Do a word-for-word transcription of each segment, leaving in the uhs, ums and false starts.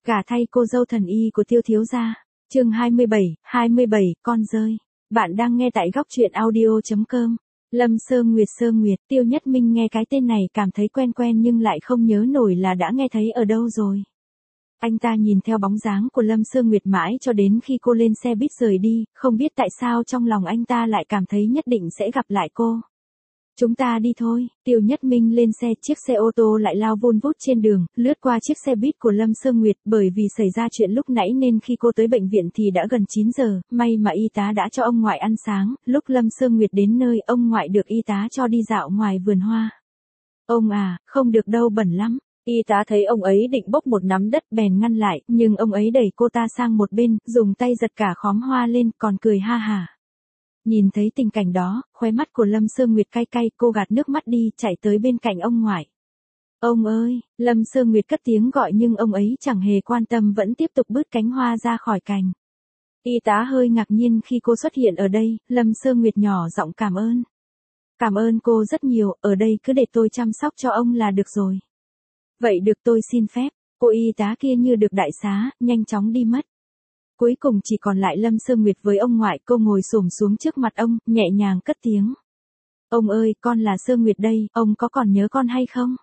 Gả thay cô dâu thần y của Tiêu thiếu gia. Chương hai mươi bảy, hai mươi bảy, con rơi. Bạn đang nghe tại góc truyện audio chấm com. Lâm Sơ Nguyệt Sơ Nguyệt, Tiêu Nhất Minh nghe cái tên này cảm thấy quen quen nhưng lại không nhớ nổi là đã nghe thấy ở đâu rồi. Anh ta nhìn theo bóng dáng của Lâm Sơ Nguyệt mãi cho đến khi cô lên xe buýt rời đi, không biết tại sao trong lòng anh ta lại cảm thấy nhất định sẽ gặp lại cô. Chúng ta đi thôi, Tiêu Nhất Minh lên xe, chiếc xe ô tô lại lao vun vút trên đường, lướt qua chiếc xe buýt của Lâm Sơ Nguyệt, bởi vì xảy ra chuyện lúc nãy nên khi cô tới bệnh viện thì đã gần chín giờ, may mà y tá đã cho ông ngoại ăn sáng, lúc Lâm Sơ Nguyệt đến nơi ông ngoại được y tá cho đi dạo ngoài vườn hoa. Ông à, không được đâu, bẩn lắm. Y tá thấy ông ấy định bốc một nắm đất bèn ngăn lại, nhưng ông ấy đẩy cô ta sang một bên, dùng tay giật cả khóm hoa lên, còn cười ha hả. Nhìn thấy tình cảnh đó, khóe mắt của Lâm Sơ Nguyệt cay cay, cô gạt nước mắt đi, chạy tới bên cạnh ông ngoại. Ông ơi, Lâm Sơ Nguyệt cất tiếng gọi nhưng ông ấy chẳng hề quan tâm, vẫn tiếp tục bứt cánh hoa ra khỏi cành. Y tá hơi ngạc nhiên khi cô xuất hiện ở đây, Lâm Sơ Nguyệt nhỏ giọng cảm ơn. Cảm ơn cô rất nhiều, ở đây cứ để tôi chăm sóc cho ông là được rồi. Vậy được, tôi xin phép. Cô y tá kia như được đại xá, nhanh chóng đi mất. Cuối cùng chỉ còn lại Lâm Sơ Nguyệt với ông ngoại, cô ngồi xổm xuống trước mặt ông, nhẹ nhàng cất tiếng. Ông ơi, con là Sơ Nguyệt đây, ông có còn nhớ con hay không?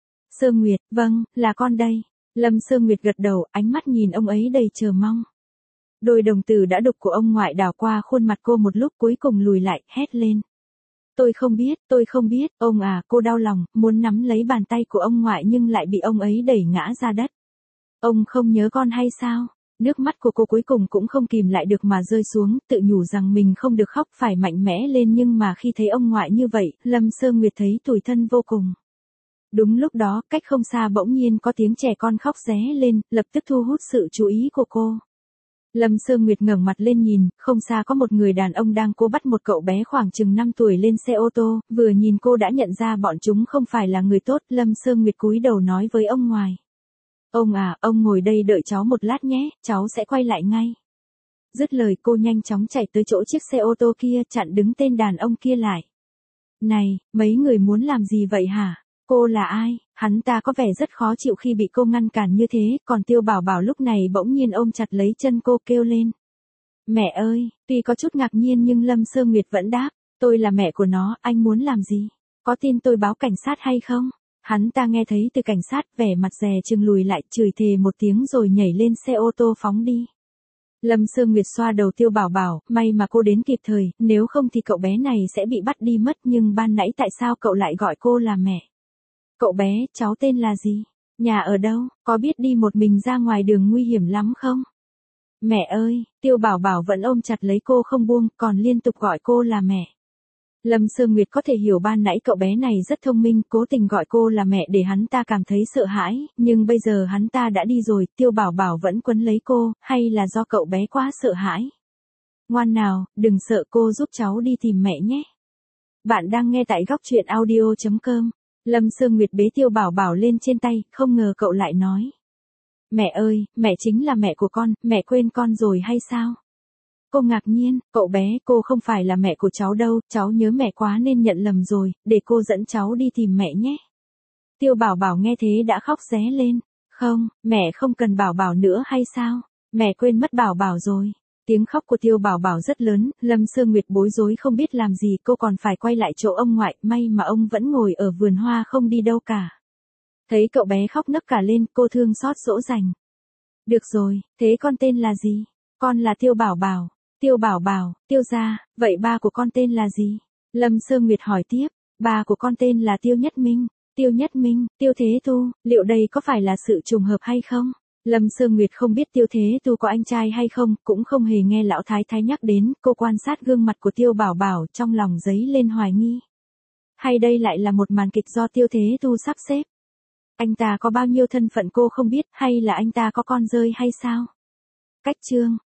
Sơ Nguyệt, vâng, là con đây. Lâm Sơ Nguyệt gật đầu, ánh mắt nhìn ông ấy đầy chờ mong. Đôi đồng tử đã đục của ông ngoại đảo qua khuôn mặt cô một lúc, cuối cùng lùi lại, hét lên. Tôi không biết, tôi không biết, ông à, cô đau lòng, muốn nắm lấy bàn tay của ông ngoại nhưng lại bị ông ấy đẩy ngã ra đất. Ông không nhớ con hay sao? Nước mắt của cô cuối cùng cũng không kìm lại được mà rơi xuống, tự nhủ rằng mình không được khóc, phải mạnh mẽ lên, nhưng mà khi thấy ông ngoại như vậy, Lâm Sơ Nguyệt thấy tủi thân vô cùng. Đúng lúc đó, cách không xa bỗng nhiên có tiếng trẻ con khóc ré lên, lập tức thu hút sự chú ý của cô. Lâm Sơ Nguyệt ngẩng mặt lên nhìn, không xa có một người đàn ông đang cố bắt một cậu bé khoảng chừng năm tuổi lên xe ô tô, vừa nhìn cô đã nhận ra bọn chúng không phải là người tốt, Lâm Sơ Nguyệt cúi đầu nói với ông ngoài. Ông à, ông ngồi đây đợi cháu một lát nhé, cháu sẽ quay lại ngay. Dứt lời cô nhanh chóng chạy tới chỗ chiếc xe ô tô kia, chặn đứng tên đàn ông kia lại. Này, mấy người muốn làm gì vậy hả? Cô là ai? Hắn ta có vẻ rất khó chịu khi bị cô ngăn cản như thế, còn Tiêu Bảo Bảo lúc này bỗng nhiên ôm chặt lấy chân cô, kêu lên. Mẹ ơi, tuy có chút ngạc nhiên nhưng Lâm Sơ Nguyệt vẫn đáp, tôi là mẹ của nó, anh muốn làm gì? Có tin tôi báo cảnh sát hay không? Hắn ta nghe thấy từ cảnh sát, vẻ mặt dè chừng lùi lại, chửi thề một tiếng rồi nhảy lên xe ô tô phóng đi. Lâm Sơ Nguyệt xoa đầu Tiêu Bảo Bảo, may mà cô đến kịp thời, nếu không thì cậu bé này sẽ bị bắt đi mất, nhưng ban nãy tại sao cậu lại gọi cô là mẹ? Cậu bé, cháu tên là gì? Nhà ở đâu? Có biết đi một mình ra ngoài đường nguy hiểm lắm không? Mẹ ơi, Tiêu Bảo Bảo vẫn ôm chặt lấy cô không buông, còn liên tục gọi cô là mẹ. Lâm Sơ Nguyệt có thể hiểu ban nãy cậu bé này rất thông minh, cố tình gọi cô là mẹ để hắn ta cảm thấy sợ hãi, nhưng bây giờ hắn ta đã đi rồi, Tiêu Bảo Bảo vẫn quấn lấy cô, hay là do cậu bé quá sợ hãi? Ngoan nào, đừng sợ, cô giúp cháu đi tìm mẹ nhé. Bạn đang nghe tại góc truyện audio chấm com. Lâm Sơ Nguyệt bế Tiêu Bảo Bảo lên trên tay, không ngờ cậu lại nói. Mẹ ơi, mẹ chính là mẹ của con, mẹ quên con rồi hay sao? Cô ngạc nhiên, cậu bé, cô không phải là mẹ của cháu đâu, cháu nhớ mẹ quá nên nhận lầm rồi, để cô dẫn cháu đi tìm mẹ nhé. Tiêu Bảo Bảo nghe thế đã khóc ré lên. Không, mẹ không cần Bảo Bảo nữa hay sao? Mẹ quên mất Bảo Bảo rồi. Tiếng khóc của Tiêu Bảo Bảo rất lớn, Lâm Sơ Nguyệt bối rối không biết làm gì, cô còn phải quay lại chỗ ông ngoại, may mà ông vẫn ngồi ở vườn hoa không đi đâu cả. Thấy cậu bé khóc nấc cả lên, cô thương xót dỗ dành. Được rồi, thế con tên là gì? Con là Tiêu Bảo Bảo. Tiêu Bảo Bảo, Tiêu gia, vậy ba của con tên là gì? Lâm Sơ Nguyệt hỏi tiếp, ba của con tên là Tiêu Nhất Minh. Tiêu Nhất Minh, Tiêu Thế Tu, liệu đây có phải là sự trùng hợp hay không? Lâm Sơ Nguyệt không biết Tiêu Thế Tu có anh trai hay không, cũng không hề nghe lão thái thái nhắc đến, cô quan sát gương mặt của Tiêu Bảo Bảo, trong lòng dấy lên hoài nghi. Hay đây lại là một màn kịch do Tiêu Thế Tu sắp xếp? Anh ta có bao nhiêu thân phận cô không biết, hay là anh ta có con rơi hay sao? Cách chương